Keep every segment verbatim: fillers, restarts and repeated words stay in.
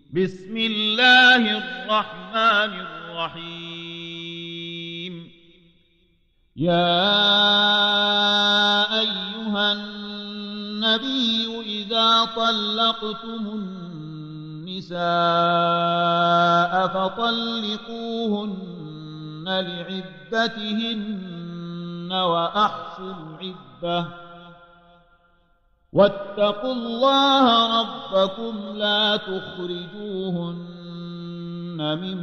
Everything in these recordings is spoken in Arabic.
بسم الله الرحمن الرحيم. يا أيها النبي إذا طلقتم النساء فطلقوهن لعدتهن وأحصوا العدة واتقوا الله ربكم لا تخرجوهن من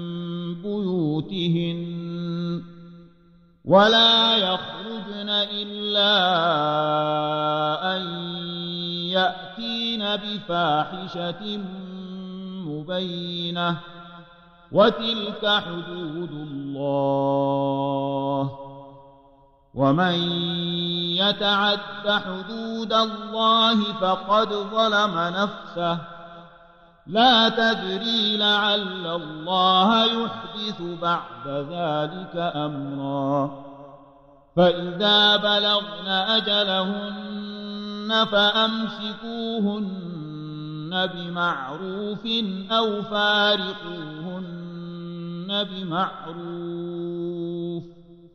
بيوتهن ولا يخرجن إلا أن يأتين بفاحشة مبينة وتلك حدود الله ومن يتعد حدود الله فقد ظلم نفسه لا تدري لعل الله يحدث بعد ذلك أمرا فإذا بلغن أجلهن فأمسكوهن بمعروف أو فارقوهن بمعروف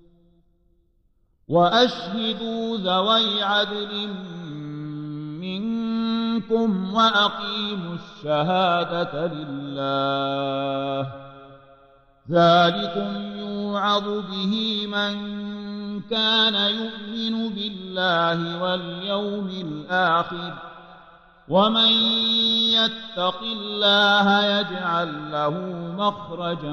وأشهدوا ذوي عدل منكم وأقيموا الشهادة لله ذلكم يوعظ به من كان يؤمن بالله واليوم الآخر ومن يتق الله يجعل له مخرجا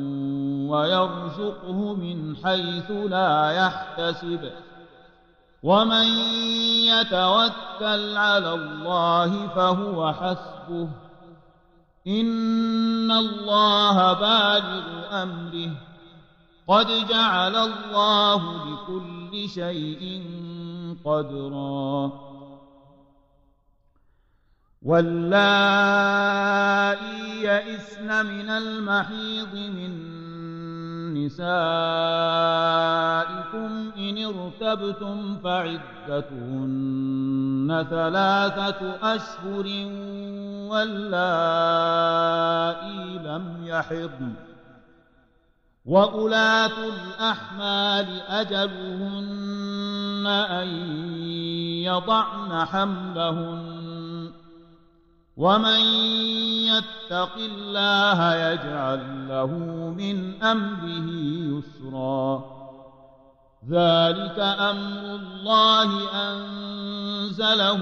ويرزقه من حيث لا يحتسب ومن يتوكل على الله فهو حسبه إن الله بالغ أمره قد جعل الله لكل شيء قدرا واللائي يئسن من المحيض من نسائكم إن ارتبتم فعدتهن ثلاثة أشهر واللائي لم يحضن وأولاة الأحمال أجلهن أن يضعن حملهن ومن يتق الله يجعل له من أمره يسرا ذلك أمر الله أنزله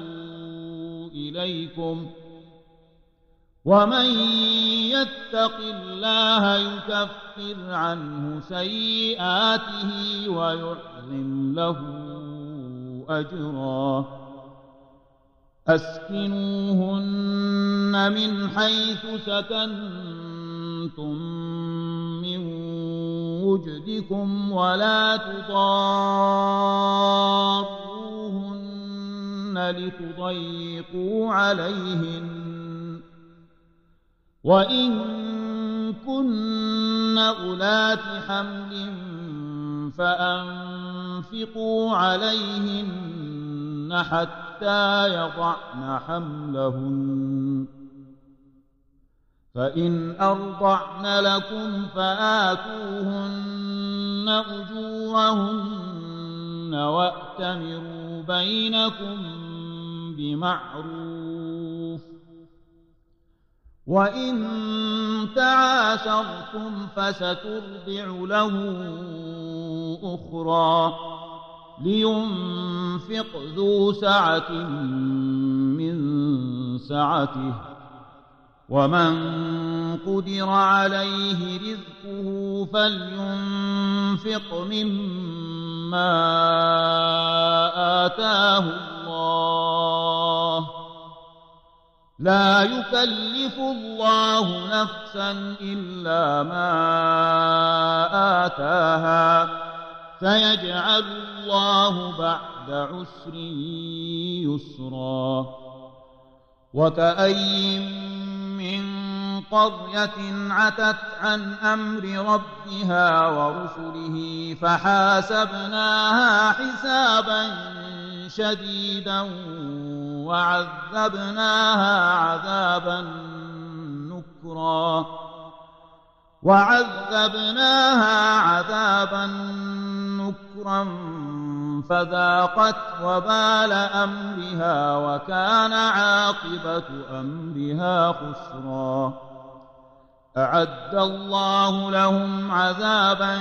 إليكم ومن يتق الله يكفر عنه سيئاته ويعظم له أجرا أسكنوهن من حيث سكنتم من وجدكم ولا تضاروهن لتضيقوا عليهن وإن كن أولات حمل فأنفقوا عليهن حتى يضعن حملهن فإن أرضعن لكم فآتوهن أجورهن وأتمروا بينكم بمعروف وإن تعاسرتم فسترضع له أخرى لينفق ذو سعة من سعته ومن قدر عليه رزقه فلينفق مما آتاه الله لا يكلف الله نفسا إلا ما آتاها سيجعل الله بعد عسر يسرا وكأي من قرية عتت عن أمر ربها ورسله فحاسبناها حسابا شديدا وعذبناها عذابا خسرا وعذبناها عذابا نكرا فذاقت وبال أمرها وكان عاقبة أمرها خسرا أعد الله لهم عذابا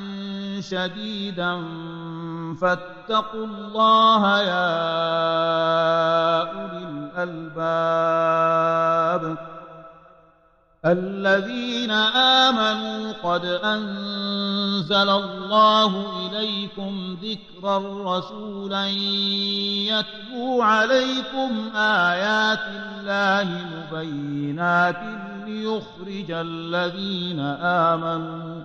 شديدا فاتقوا الله يا أولي الألباب الذين آمنوا قد أنزل الله إليكم ذكرا رسولا يتلو عليكم آيات الله مبينات ليخرج الذين آمنوا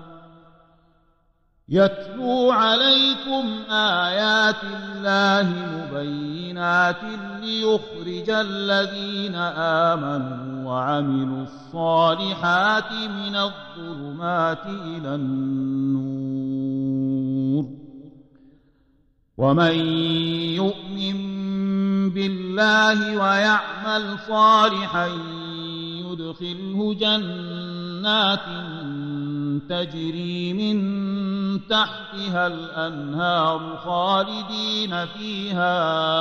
يتلو عليكم آيات الله مبينات ليخرج الذين آمنوا وعملوا الصالحات من الظلمات إلى النور ومن يؤمن بالله ويعمل صالحا يدخله جنات تجري من تحتها الأنهار خالدين فيها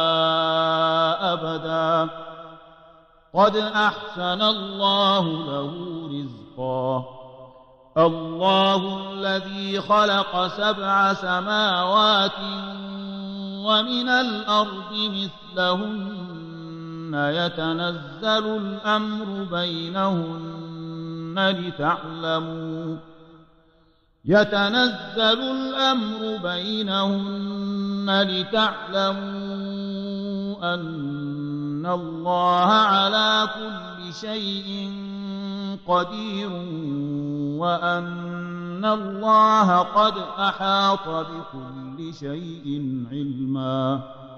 أبدا قد أحسن الله له رزقا الله الذي خلق سبع سماوات ومن الأرض مثلهن يتنزل الأمر بينهن لتعلموا يتنزل الأمر بينهن لتعلموا أن الله على كل شيء قدير وأن الله قد أحاط بكل شيء علما